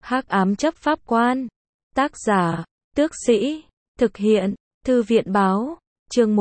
Hắc ám chấp pháp quan. Tác giả, Tước Sĩ. Thực hiện, Thư viện báo. Chương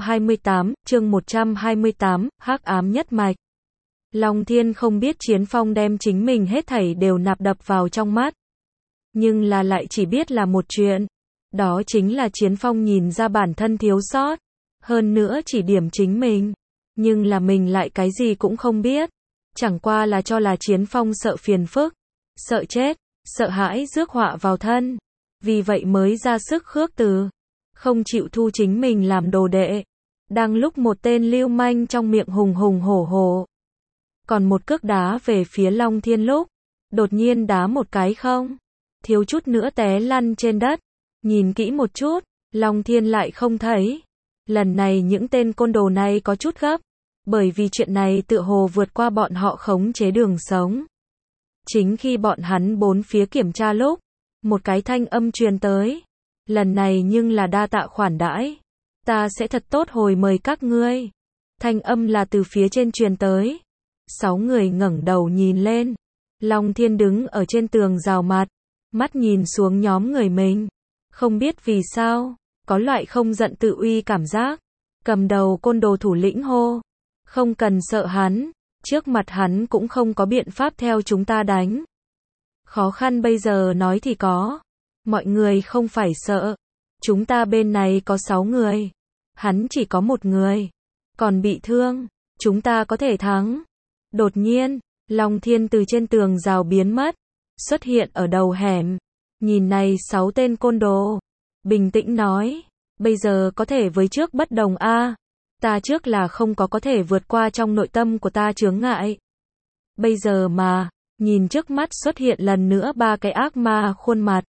128, Hắc ám nhất mạch. Long Thiên không biết Chiến Phong đem chính mình hết thảy đều nạp đập vào trong mắt. Nhưng là lại chỉ biết là một chuyện. Đó chính là Chiến Phong nhìn ra bản thân thiếu sót. Hơn nữa chỉ điểm chính mình. Nhưng là mình lại cái gì cũng không biết. Chẳng qua là cho là Chiến Phong sợ phiền phức. Sợ chết, sợ hãi rước họa vào thân. Vì vậy mới ra sức khước từ. Không chịu thu chính mình làm đồ đệ. Đang lúc một tên lưu manh trong miệng hùng hùng hổ hổ. Còn một cước đá về phía Long Thiên lúc. Đột nhiên đá một cái không. Thiếu chút nữa té lăn trên đất. Nhìn kỹ một chút, Long Thiên lại không thấy. Lần này những tên côn đồ này có chút gấp. Bởi vì chuyện này tựa hồ vượt qua bọn họ khống chế đường sống. Chính khi bọn hắn bốn phía kiểm tra lúc, một cái thanh âm truyền tới. Lần này nhưng là đa tạ khoản đãi. Ta sẽ thật tốt hồi mời các ngươi. Thanh âm là từ phía trên truyền tới. 6 người ngẩng đầu nhìn lên. Long Thiên đứng ở trên tường rào mặt. Mắt nhìn xuống nhóm người mình. Không biết vì sao, có loại không giận tự uy cảm giác. Cầm đầu côn đồ thủ lĩnh hô. Không cần sợ hắn. Trước mặt hắn cũng không có biện pháp theo chúng ta đánh. Khó khăn bây giờ nói thì có. Mọi người không phải sợ. Chúng ta bên này có 6 người. Hắn chỉ có 1 người. Còn bị thương. Chúng ta có thể thắng. Đột nhiên, Long Thiên từ trên tường rào biến mất. Xuất hiện ở đầu hẻm. Nhìn này 6 tên côn đồ. Bình tĩnh nói. Bây giờ có thể với trước bất đồng a. Ta trước là không có thể vượt qua trong nội tâm của ta chướng ngại. Bây giờ mà, nhìn trước mắt xuất hiện lần nữa 3 cái ác ma khuôn mặt.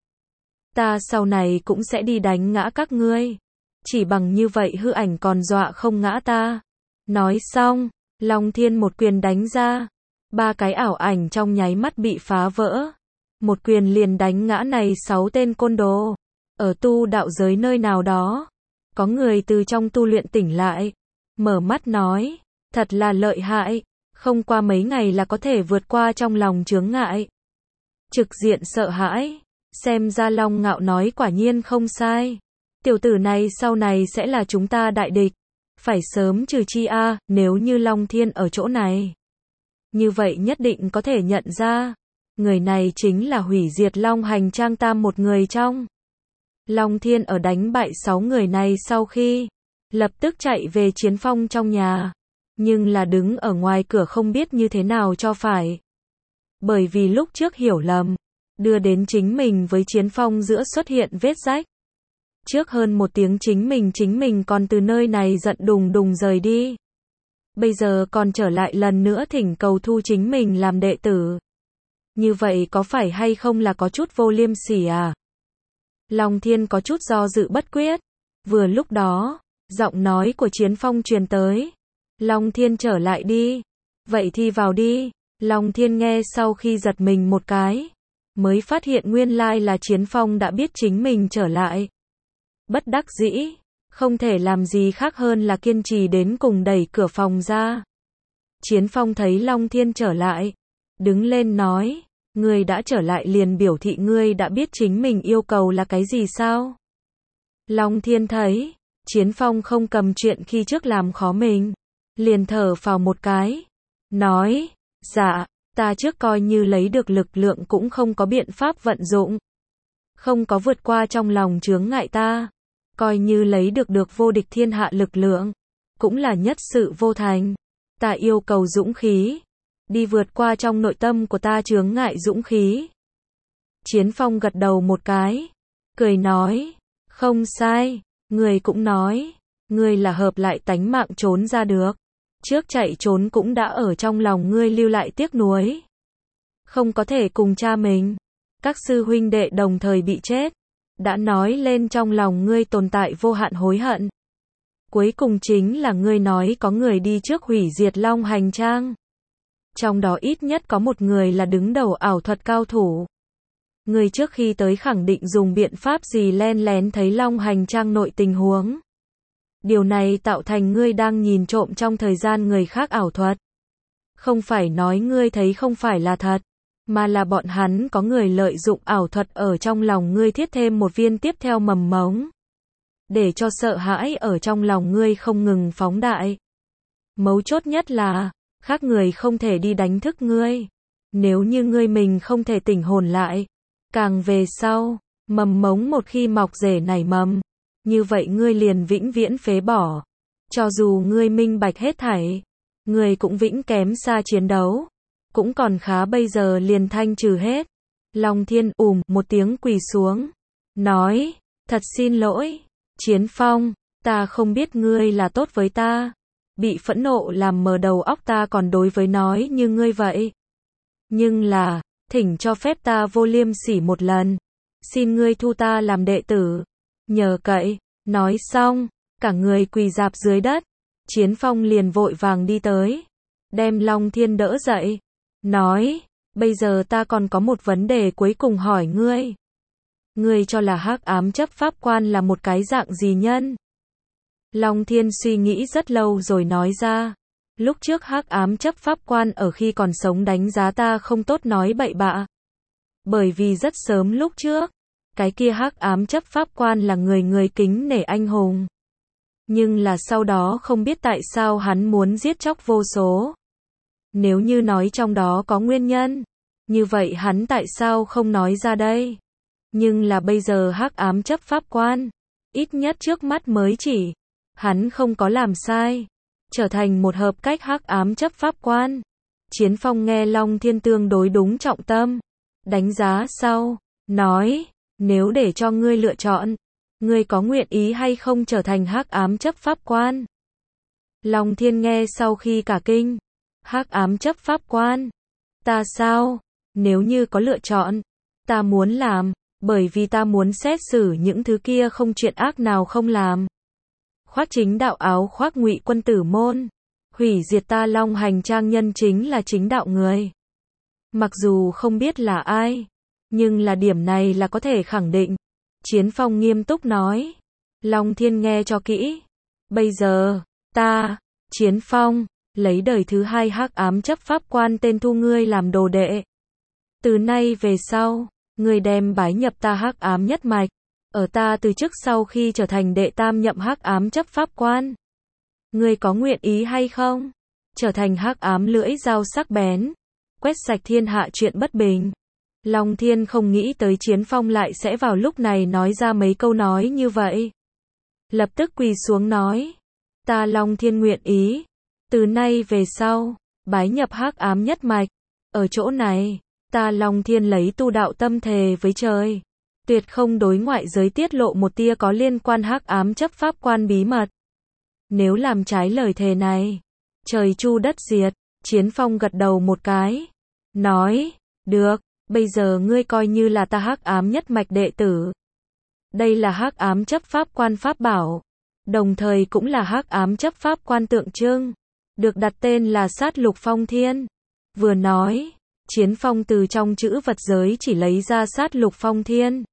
Ta sau này cũng sẽ đi đánh ngã các ngươi. Chỉ bằng như vậy hư ảnh còn dọa không ngã ta. Nói xong, Long Thiên một quyền đánh ra. 3 cái ảo ảnh trong nháy mắt bị phá vỡ. Một quyền liền đánh ngã này 6 tên côn đồ. Ở tu đạo giới nơi nào đó, có người từ trong tu luyện tỉnh lại. Mở mắt nói, thật là lợi hại. Không qua mấy ngày là có thể vượt qua trong lòng chướng ngại. Trực diện sợ hãi. Xem ra Long Ngạo nói quả nhiên không sai. Tiểu tử này sau này sẽ là chúng ta đại địch. Phải sớm trừ chi a, nếu như Long Thiên ở chỗ này. Như vậy nhất định có thể nhận ra. Người này chính là hủy diệt Long Hành Trang Tam một người trong. Long Thiên ở đánh bại 6 người này sau khi lập tức chạy về Chiến Phong trong nhà. Nhưng là đứng ở ngoài cửa không biết như thế nào cho phải. Bởi vì lúc trước hiểu lầm. Đưa đến chính mình với Chiến Phong giữa xuất hiện vết rách. Trước hơn 1 tiếng chính mình còn từ nơi này giận đùng đùng rời đi. Bây giờ còn trở lại lần nữa thỉnh cầu thu chính mình làm đệ tử. Như vậy có phải hay không là có chút vô liêm sỉ à? Long Thiên có chút do dự bất quyết. Vừa lúc đó, giọng nói của Chiến Phong truyền tới. Long Thiên trở lại đi. Vậy thì vào đi. Long Thiên nghe sau khi giật mình một cái. Mới phát hiện nguyên lai là Chiến Phong đã biết chính mình trở lại. Bất đắc dĩ. Không thể làm gì khác hơn là kiên trì đến cùng đẩy cửa phòng ra. Chiến Phong thấy Long Thiên trở lại. Đứng lên nói. Ngươi đã trở lại liền biểu thị ngươi đã biết chính mình yêu cầu là cái gì sao? Long Thiên thấy. Chiến Phong không cầm chuyện khi trước làm khó mình. Liền thở phào một cái. Nói. Dạ. Ta trước coi như lấy được lực lượng cũng không có biện pháp vận dụng. Không có vượt qua trong lòng chướng ngại ta. Coi như lấy được vô địch thiên hạ lực lượng. Cũng là nhất sự vô thành. Ta yêu cầu dũng khí. Đi vượt qua trong nội tâm của ta chướng ngại dũng khí. Chiến Phong gật đầu một cái. Cười nói. Không sai. Người cũng nói. Ngươi là hợp lại tánh mạng trốn ra được. Trước chạy trốn cũng đã ở trong lòng ngươi lưu lại tiếc nuối. Không có thể cùng cha mình. Các sư huynh đệ đồng thời bị chết. Đã nói lên trong lòng ngươi tồn tại vô hạn hối hận. Cuối cùng chính là ngươi nói có người đi trước hủy diệt Long Hành Trang. Trong đó ít nhất có một người là đứng đầu ảo thuật cao thủ. Ngươi trước khi tới khẳng định dùng biện pháp gì len lén thấy Long Hành Trang nội tình huống. Điều này tạo thành ngươi đang nhìn trộm trong thời gian người khác ảo thuật. Không phải nói ngươi thấy không phải là thật. mà là bọn hắn có người lợi dụng ảo thuật ở trong lòng ngươi thiết thêm một viên tiếp theo mầm mống, để cho sợ hãi ở trong lòng ngươi không ngừng phóng đại. Mấu chốt nhất là, khác người không thể đi đánh thức ngươi. Nếu như ngươi mình không thể tỉnh hồn lại, càng về sau, mầm mống một khi mọc rễ nảy mầm, như vậy ngươi liền vĩnh viễn phế bỏ. Cho dù ngươi minh bạch hết thảy, ngươi cũng vĩnh kém xa chiến đấu. Cũng còn khá bây giờ liền thanh trừ hết. Long Thiên một tiếng quỳ xuống, nói, thật xin lỗi, Chiến Phong, ta không biết ngươi là tốt với ta. Bị phẫn nộ làm mờ đầu óc ta còn đối với nói như ngươi vậy. Nhưng là, thỉnh cho phép ta vô liêm sỉ một lần. Xin ngươi thu ta làm đệ tử. Nhờ cậy, nói xong, cả người quỳ rạp dưới đất. Chiến Phong liền vội vàng đi tới, đem Long Thiên đỡ dậy, nói, bây giờ ta còn có một vấn đề cuối cùng hỏi ngươi. Ngươi cho là Hắc Ám chấp pháp quan là một cái dạng gì nhân? Long Thiên suy nghĩ rất lâu rồi nói ra, lúc trước Hắc Ám chấp pháp quan ở khi còn sống đánh giá ta không tốt nói bậy bạ. Bởi vì rất sớm lúc trước, cái kia Hắc Ám chấp pháp quan là người kính nể anh hùng. Nhưng là sau đó không biết tại sao hắn muốn giết chóc vô số. Nếu như nói trong đó có nguyên nhân, như vậy hắn tại sao không nói ra đây? Nhưng là bây giờ Hắc Ám chấp pháp quan, ít nhất trước mắt mới chỉ, hắn không có làm sai, trở thành một hợp cách Hắc Ám chấp pháp quan. Chiến Phong nghe Long Thiên tương đối đúng trọng tâm, đánh giá sau, nói, nếu để cho ngươi lựa chọn, ngươi có nguyện ý hay không trở thành Hắc Ám chấp pháp quan? Long Thiên nghe sau khi cả kinh, Hắc Ám chấp pháp quan? Ta sao? Nếu như có lựa chọn, ta muốn làm, bởi vì ta muốn xét xử những thứ kia không chuyện ác nào không làm. Khoác chính đạo áo khoác ngụy quân tử môn, hủy diệt ta Long Hành Trang nhân chính là chính đạo người. Mặc dù không biết là ai, nhưng là điểm này là có thể khẳng định. Chiến Phong nghiêm túc nói. Long Thiên nghe cho kỹ. Bây giờ, ta, Chiến Phong, lấy đời thứ hai Hắc Ám chấp pháp quan tên thu ngươi làm đồ đệ. Từ nay về sau, ngươi đem bái nhập ta Hắc Ám nhất mạch. Ở ta từ trước sau khi trở thành đệ tam nhậm Hắc Ám chấp pháp quan. Ngươi có nguyện ý hay không? Trở thành Hắc Ám lưỡi dao sắc bén, quét sạch thiên hạ chuyện bất bình. Long Thiên không nghĩ tới Chiến Phong lại sẽ vào lúc này nói ra mấy câu nói như vậy. Lập tức quỳ xuống nói, ta Long Thiên nguyện ý, từ nay về sau, bái nhập Hắc Ám nhất mạch. Ở chỗ này, ta Long Thiên lấy tu đạo tâm thề với trời, tuyệt không đối ngoại giới tiết lộ một tia có liên quan Hắc Ám chấp pháp quan bí mật. Nếu làm trái lời thề này, trời chu đất diệt. Chiến Phong gật đầu một cái, nói, được. Bây giờ ngươi coi như là ta Hắc Ám nhất mạch đệ tử. Đây là Hắc Ám chấp pháp quan pháp bảo, đồng thời cũng là Hắc Ám chấp pháp quan tượng trưng, được đặt tên là Sát Lục Phong Thiên. Vừa nói, Chiến Phong từ trong chữ vật giới chỉ lấy ra Sát Lục Phong Thiên.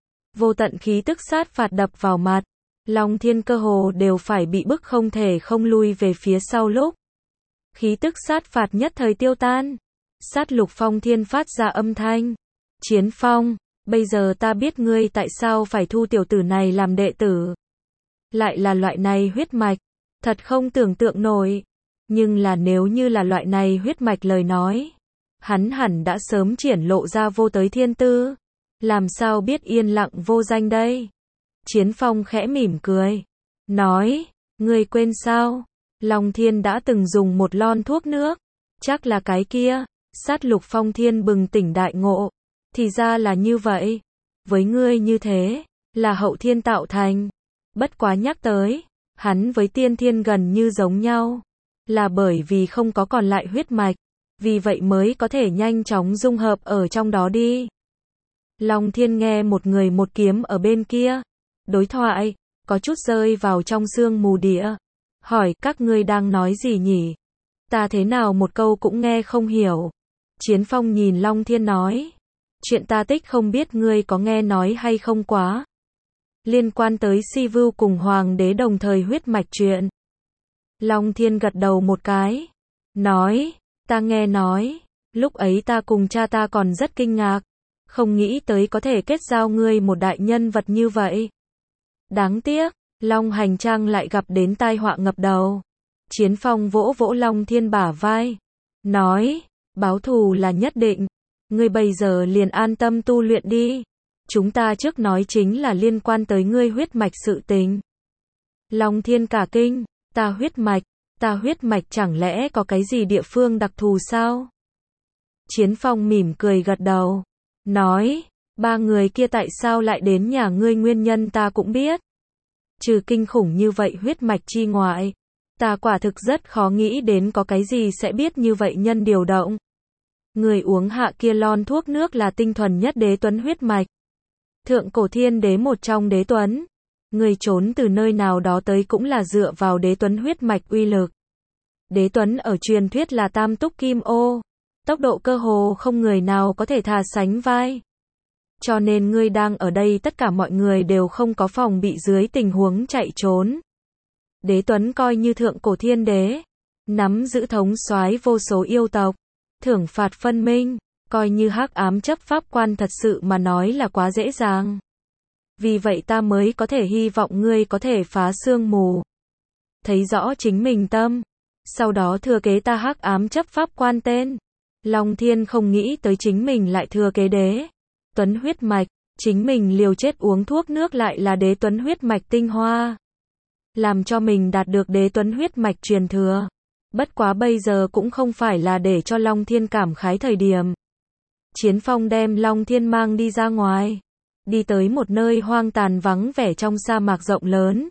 Vô tận khí tức sát phạt đập vào mặt, Long Thiên cơ hồ đều phải bị bức không thể không lui về phía sau lúc. Khí tức sát phạt nhất thời tiêu tan. Sát Lục Phong Thiên phát ra âm thanh. Chiến Phong, bây giờ ta biết ngươi tại sao phải thu tiểu tử này làm đệ tử. Lại là loại này huyết mạch, thật không tưởng tượng nổi. Nhưng là nếu như là loại này huyết mạch lời nói, hắn hẳn đã sớm triển lộ ra vô tới thiên tư. Làm sao biết yên lặng vô danh đây? Chiến Phong khẽ mỉm cười, nói, ngươi quên sao? Long Thiên đã từng dùng một lon thuốc nước, chắc là cái kia. Sát Lục Phong Thiên bừng tỉnh đại ngộ, thì ra là như vậy, với ngươi như thế, là hậu thiên tạo thành. Bất quá nhắc tới, hắn với tiên thiên gần như giống nhau, là bởi vì không có còn lại huyết mạch, vì vậy mới có thể nhanh chóng dung hợp ở trong đó đi. Long Thiên nghe một người một kiếm ở bên kia, đối thoại, có chút rơi vào trong sương mù địa, hỏi các ngươi đang nói gì nhỉ? Ta thế nào một câu cũng nghe không hiểu. Chiến Phong nhìn Long Thiên nói, chuyện ta tích không biết ngươi có nghe nói hay không quá. Liên quan tới Si Vưu cùng Hoàng đế đồng thời huyết mạch chuyện. Long Thiên gật đầu một cái, nói, ta nghe nói, Lúc ấy ta cùng cha ta còn rất kinh ngạc, không nghĩ tới có thể kết giao ngươi một đại nhân vật như vậy. Đáng tiếc, Long Hành Trang lại gặp đến tai họa ngập đầu. Chiến Phong vỗ vỗ Long Thiên bả vai, nói, báo thù là nhất định, ngươi bây giờ liền an tâm tu luyện đi. Chúng ta trước nói chính là liên quan tới ngươi huyết mạch sự tình. Long Thiên cả kinh, ta huyết mạch chẳng lẽ có cái gì địa phương đặc thù sao? Chiến Phong mỉm cười gật đầu, nói, ba người kia tại sao lại đến nhà ngươi nguyên nhân ta cũng biết. Trừ kinh khủng như vậy huyết mạch chi ngoại, ta quả thực rất khó nghĩ đến có cái gì sẽ biết như vậy nhân điều động. Người uống hạ kia lon thuốc nước là tinh thuần nhất đế tuấn huyết mạch. Thượng cổ thiên đế một trong đế tuấn. Người trốn từ nơi nào đó tới cũng là dựa vào đế tuấn huyết mạch uy lực. Đế tuấn ở truyền thuyết là tam túc kim ô. Tốc độ cơ hồ không người nào có thể thà sánh vai. Cho nên ngươi đang ở đây tất cả mọi người đều không có phòng bị dưới tình huống chạy trốn. Đế tuấn coi như thượng cổ thiên đế. Nắm giữ thống soái vô số yêu tộc. Thưởng phạt phân minh. Coi như hắc ám chấp pháp quan thật sự mà nói là quá dễ dàng. Vì vậy ta mới có thể hy vọng ngươi có thể phá sương mù. Thấy rõ chính mình tâm. Sau đó thừa kế ta hắc ám chấp pháp quan tên. Long Thiên không nghĩ tới chính mình lại thừa kế đế tuấn huyết mạch. Chính mình liều chết uống thuốc nước lại là đế tuấn huyết mạch tinh hoa. Làm cho mình đạt được đế tuấn huyết mạch truyền thừa. Bất quá bây giờ cũng không phải là để cho Long Thiên cảm khái thời điểm. Chiến Phong đem Long Thiên mang đi ra ngoài. Đi tới một nơi hoang tàn vắng vẻ trong sa mạc rộng lớn.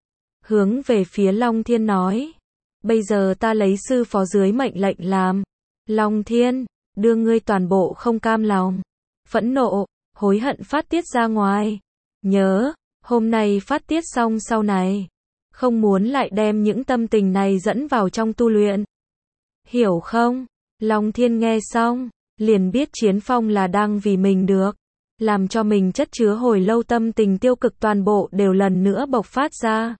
Hướng về phía Long Thiên nói. Bây giờ ta lấy sư phó dưới mệnh lệnh làm. Long Thiên, đưa ngươi toàn bộ không cam lòng, phẫn nộ, hối hận phát tiết ra ngoài. Nhớ, hôm nay phát tiết xong sau này. Không muốn lại đem những tâm tình này dẫn vào trong tu luyện. Hiểu không? Long Thiên nghe xong, liền biết Chiến Phong là đang vì mình được. Làm cho mình chất chứa hồi lâu tâm tình tiêu cực toàn bộ đều lần nữa bộc phát ra.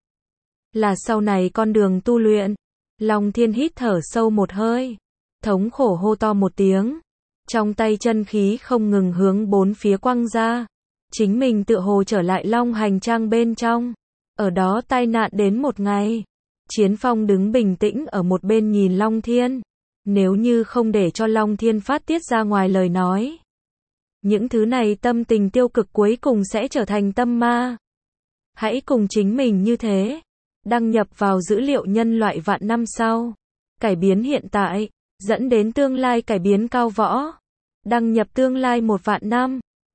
Là sau này con đường tu luyện. Long Thiên hít thở sâu một hơi. Thống khổ hô to một tiếng. Trong tay chân khí không ngừng hướng bốn phía quăng ra. Chính mình tựa hồ trở lại Long Hành Trang bên trong. Ở đó tai nạn đến một ngày. Chiến Phong đứng bình tĩnh ở một bên nhìn Long Thiên. Nếu như không để cho Long Thiên phát tiết ra ngoài lời nói. Những thứ này tâm tình tiêu cực cuối cùng sẽ trở thành tâm ma. Hãy cùng chính mình như thế. Đăng nhập vào dữ liệu nhân loại vạn năm sau. Cải biến hiện tại. Dẫn đến tương lai cải biến cao võ. Đăng nhập tương lai 1 vạn năm.